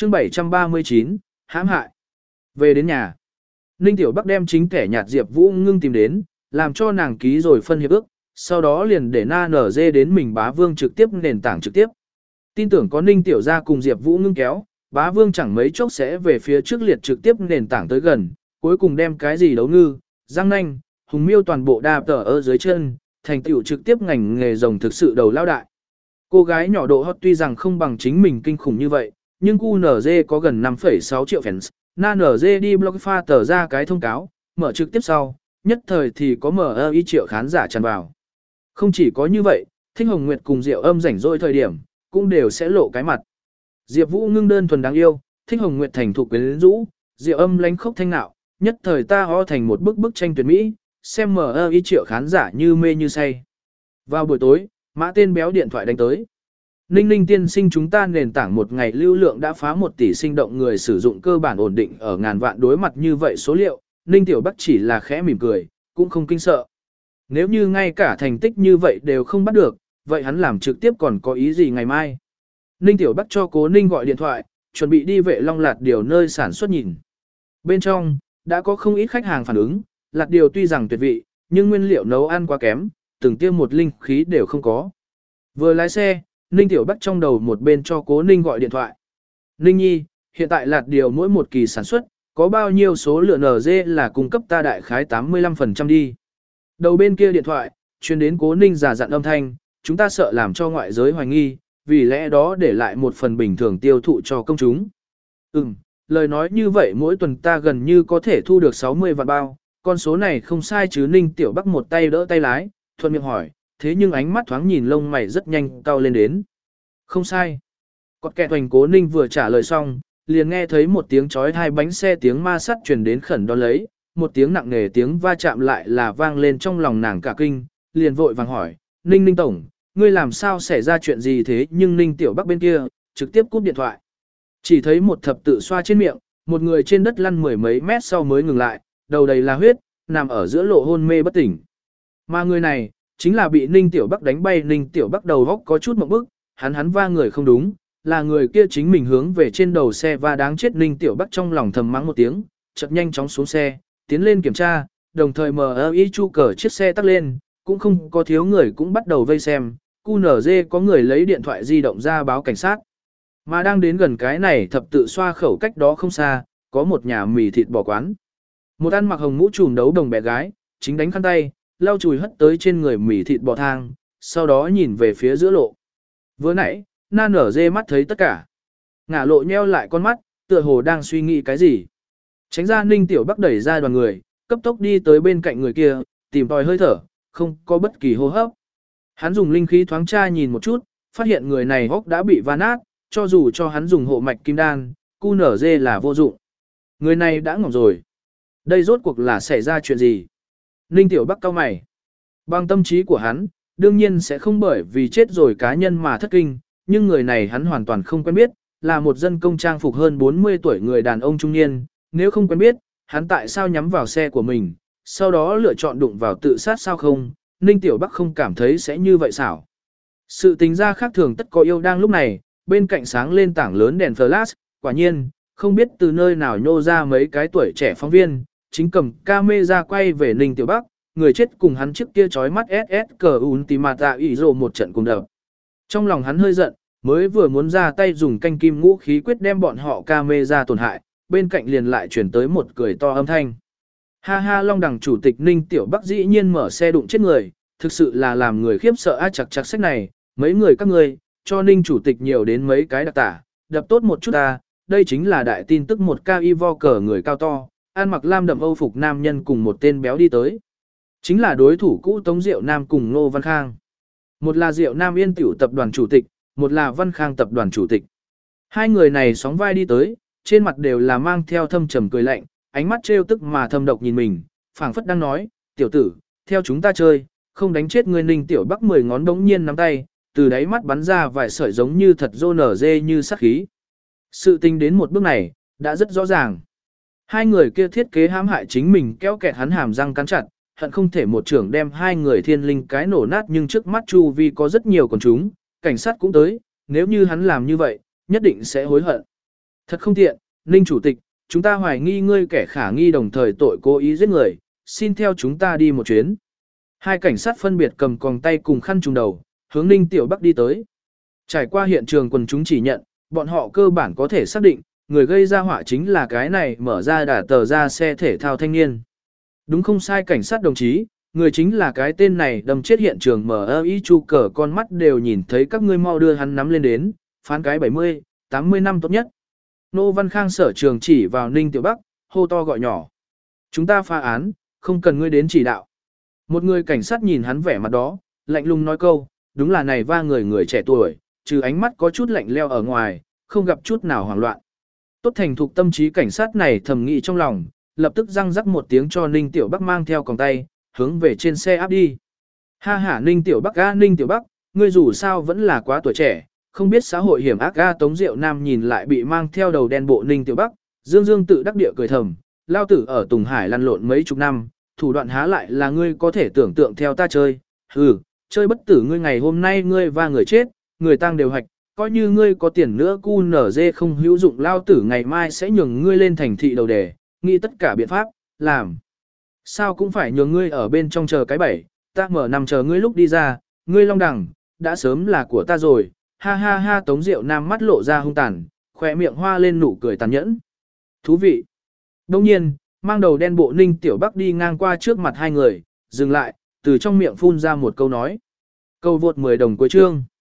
chương 739, hãm hại. Về đến nhà, Ninh Tiểu Bắc đem chính kẻ nhạt Diệp Vũ Ngưng tìm đến, làm cho nàng ký rồi phân hiệp ước, sau đó liền để Na nở dê đến mình Bá Vương trực tiếp nền tảng trực tiếp. Tin tưởng có Ninh Tiểu gia cùng Diệp Vũ Ngưng kéo, Bá Vương chẳng mấy chốc sẽ về phía trước liệt trực tiếp nền tảng tới gần, cuối cùng đem cái gì đấu ngư, giang nanh, hùng miêu toàn bộ đạp tở ở dưới chân, thành tựu trực tiếp ngành nghề rồng thực sự đầu lao đại. Cô gái nhỏ độ hot tuy rằng không bằng chính mình kinh khủng như vậy, nhưng QNZ có gần 5,6 triệu fans, Na NZ đi blog pha tờ ra cái thông cáo, mở trực tiếp sau, nhất thời thì có MI triệu khán giả tràn vào. Không chỉ có như vậy, Thích Hồng Nguyệt cùng Diệu Âm rảnh rỗi thời điểm, cũng đều sẽ lộ cái mặt. Diệp Vũ Ngưng đơn thuần đáng yêu, Thích Hồng Nguyệt thành thục quyến rũ, Diệu Âm lánh khốc thanh nạo, nhất thời ta ho thành một bức tranh tuyệt mỹ, xem MI triệu khán giả như mê như say. Vào buổi tối, Mã tên béo điện thoại đánh tới. Ninh Ninh tiên sinh, chúng ta nền tảng một ngày lưu lượng đã phá 1 tỷ sinh động người sử dụng cơ bản ổn định ở ngàn vạn, đối mặt như vậy số liệu, Ninh Tiểu Bắc chỉ là khẽ mỉm cười, cũng không kinh sợ. Nếu như ngay cả thành tích như vậy đều không bắt được, vậy hắn làm trực tiếp còn có ý gì ngày mai? Ninh Tiểu Bắc cho Cố Ninh gọi điện thoại, chuẩn bị đi Vệ Long lạt điều nơi sản xuất nhìn. Bên trong, đã có không ít khách hàng phản ứng, lạt điều tuy rằng tuyệt vị, nhưng nguyên liệu nấu ăn quá kém, từng tiêm một linh khí đều không có. Vừa lái xe, Ninh Tiểu Bắc trong đầu một bên cho Cố Ninh gọi điện thoại. Ninh Nhi, hiện tại lạt điều mỗi một kỳ sản xuất, có bao nhiêu số lượng NG là cung cấp ta đại khái 85% đi. Đầu bên kia điện thoại, truyền đến Cố Ninh giả dặn âm thanh, chúng ta sợ làm cho ngoại giới hoài nghi, vì lẽ đó để lại một phần bình thường tiêu thụ cho công chúng. Lời nói như vậy mỗi tuần ta gần như có thể thu được 60 vạn bao, con số này không sai chứ? Ninh Tiểu Bắc một tay đỡ tay lái, thuận miệng hỏi, thế nhưng ánh mắt thoáng nhìn lông mày rất nhanh cau lên đến. Không sai. Cọt kẹt hoành. Cố Ninh vừa trả lời xong, liền nghe thấy một tiếng chói hai bánh xe tiếng ma sắt truyền đến khẩn đón lấy, một tiếng nặng nề tiếng va chạm lại là vang lên trong lòng nàng cả kinh, liền vội vàng hỏi, Ninh Ninh tổng, ngươi làm sao xảy ra chuyện gì thế? Nhưng Ninh Tiểu Bắc bên kia, trực tiếp cúp điện thoại. Chỉ thấy một thập tự xoa trên miệng, một người trên đất lăn mười mấy mét sau mới ngừng lại, đầu đầy là huyết, nằm ở giữa lộ hôn mê bất tỉnh. Mà người này, chính là bị Ninh Tiểu Bắc đánh bay. Ninh Tiểu Bắc đầu góc có chút mộng bức, hắn va người không đúng, là người kia chính mình hướng về trên đầu xe va đáng chết. Ninh Tiểu Bắc trong lòng thầm mắng một tiếng, chợt nhanh chóng xuống xe, tiến lên kiểm tra, đồng thời MI chu cờ chiếc xe tắt lên, cũng không có thiếu người cũng bắt đầu vây xem, QNZ có người lấy điện thoại di động ra báo cảnh sát. Mà đang đến gần cái này thập tự xoa khẩu cách đó không xa, có một nhà mì thịt bò quán. Một ăn mặc hồng mũ trùm đấu đồng bé gái, chính đánh khăn tay, lau chùi hất tới trên người mì thịt bò thang, sau đó nhìn về phía giữa lộ. Vừa nãy, Na nở dê mắt thấy tất cả. Ngả lộ nheo lại con mắt, tựa hồ đang suy nghĩ cái gì. Tránh ra, Ninh Tiểu Bắc đẩy ra đoàn người, cấp tốc đi tới bên cạnh người kia, tìm tòi hơi thở, không có bất kỳ hô hấp. Hắn dùng linh khí thoáng tra nhìn một chút, phát hiện người này hốc đã bị va nát, cho dù cho hắn dùng hộ mạch kim đan, QNZ là vô dụng. Người này đã ngỏm rồi. Đây rốt cuộc là xảy ra chuyện gì? Ninh Tiểu Bắc cau mày. Bằng tâm trí của hắn, đương nhiên sẽ không bởi vì chết rồi cá nhân mà thất kinh, nhưng người này hắn hoàn toàn không quen biết, là một dân công trang phục hơn 40 tuổi người đàn ông trung niên, nếu không quen biết, hắn tại sao nhắm vào xe của mình, sau đó lựa chọn đụng vào tự sát sao không? Ninh Tiểu Bắc không cảm thấy sẽ như vậy xảo. Sự tính ra khác thường tất có yêu. Đang lúc này, bên cạnh sáng lên tảng lớn đèn flash, quả nhiên, không biết từ nơi nào nhô ra mấy cái tuổi trẻ phóng viên, chính cầm camera quay về Ninh Tiểu Bắc, người chết cùng hắn trước kia chói mắt SSC Ultimata Iro một trận cùng đập. Trong lòng hắn hơi giận, mới vừa muốn ra tay dùng canh kim ngũ khí quyết đem bọn họ camera tổn hại, bên cạnh liền lại chuyển tới một cười to âm thanh. Ha ha, Long Đằng chủ tịch Ninh Tiểu Bắc dĩ nhiên mở xe đụng chết người, thực sự là làm người khiếp sợ. Chặt sách này, mấy người các ngươi, cho Ninh chủ tịch nhiều đến mấy cái đặc tả, đập tốt một chút ta, đây chính là đại tin tức. Một ca y vo cờ người cao to, ăn mặc lam đậm Âu phục nam nhân cùng một tên béo đi tới. Chính là đối thủ cũ Tống Diệu Nam cùng Ngô Văn Khang. Một là Diệu Nam Yên Tiểu tập đoàn chủ tịch, một là Văn Khang tập đoàn chủ tịch. Hai người này sóng vai đi tới, trên mặt đều là mang theo thâm trầm cười lạnh, ánh mắt trêu tức mà thâm độc nhìn mình, phảng phất đang nói, tiểu tử, theo chúng ta chơi, không đánh chết người. Ninh Tiểu Bắc 10 ngón đống nhiên nắm tay, từ đáy mắt bắn ra vài sợi giống như thật rô nở dê như sát khí. Sự tình đến một bước này, đã rất rõ ràng. Hai người kia thiết kế hãm hại chính mình, kéo kẹt hắn hàm răng cắn chặt, hận không thể một trưởng đem hai người thiên linh cái nổ nát. Nhưng trước mắt chu vi có rất nhiều quần chúng, cảnh sát cũng tới, nếu như hắn làm như vậy, nhất định sẽ hối hận. Thật không tiện, Ninh Chủ tịch, chúng ta hoài nghi ngươi kẻ khả nghi đồng thời tội cố ý giết người, xin theo chúng ta đi một chuyến. Hai cảnh sát phân biệt cầm còng tay cùng khăn trùm đầu, hướng Ninh Tiểu Bắc đi tới. Trải qua hiện trường quần chúng chỉ nhận, bọn họ cơ bản có thể xác định, người gây ra họa chính là cái này mở ra đả tờ ra xe thể thao thanh niên. Đúng không sai cảnh sát đồng chí, người chính là cái tên này đâm chết hiện trường mở ý chu cờ con mắt đều nhìn thấy các ngươi mau đưa hắn nắm lên đến, phán cái 70, 80 năm tốt nhất. Nô Văn Khang sở trường chỉ vào Ninh Tiểu Bắc, hô to gọi nhỏ. Chúng ta phá án, không cần ngươi đến chỉ đạo. Một người cảnh sát nhìn hắn vẻ mặt đó, lạnh lùng nói câu, đúng là này va người trẻ tuổi, trừ ánh mắt có chút lạnh leo ở ngoài, không gặp chút nào hoảng loạn. Tốt thành thục tâm trí cảnh sát này thầm nghĩ trong lòng, lập tức răng rắc một tiếng cho Ninh Tiểu Bắc mang theo còng tay, hướng về trên xe áp đi. Ha ha Ninh Tiểu Bắc a Ninh Tiểu Bắc, ngươi dù sao vẫn là quá tuổi trẻ, không biết xã hội hiểm ác a Tống Diệu Nam nhìn lại bị mang theo đầu đen bộ Ninh Tiểu Bắc, dương dương tự đắc địa cười thầm, lao tử ở Tùng Hải lăn lộn mấy chục năm, thủ đoạn há lại là ngươi có thể tưởng tượng theo ta chơi, chơi bất tử ngươi ngày hôm nay ngươi và người chết, người tang đều hạch, coi như ngươi có tiền nữa cu nở dê không hữu dụng lao tử ngày mai sẽ nhường ngươi lên thành thị đầu đề, nghĩ tất cả biện pháp, làm. Sao cũng phải nhường ngươi ở bên trong chờ cái bảy, ta mở nằm chờ ngươi lúc đi ra, ngươi long đẳng, đã sớm là của ta rồi, ha ha ha Tống Diệu Nam mắt lộ ra hung tàn, khỏe miệng hoa lên nụ cười tàn nhẫn. Thú vị. Đông nhiên, mang đầu đen bộ Ninh Tiểu Bắc đi ngang qua trước mặt hai người, dừng lại, từ trong miệng phun ra một câu nói. Câu vượt 10 đồng cuối chương.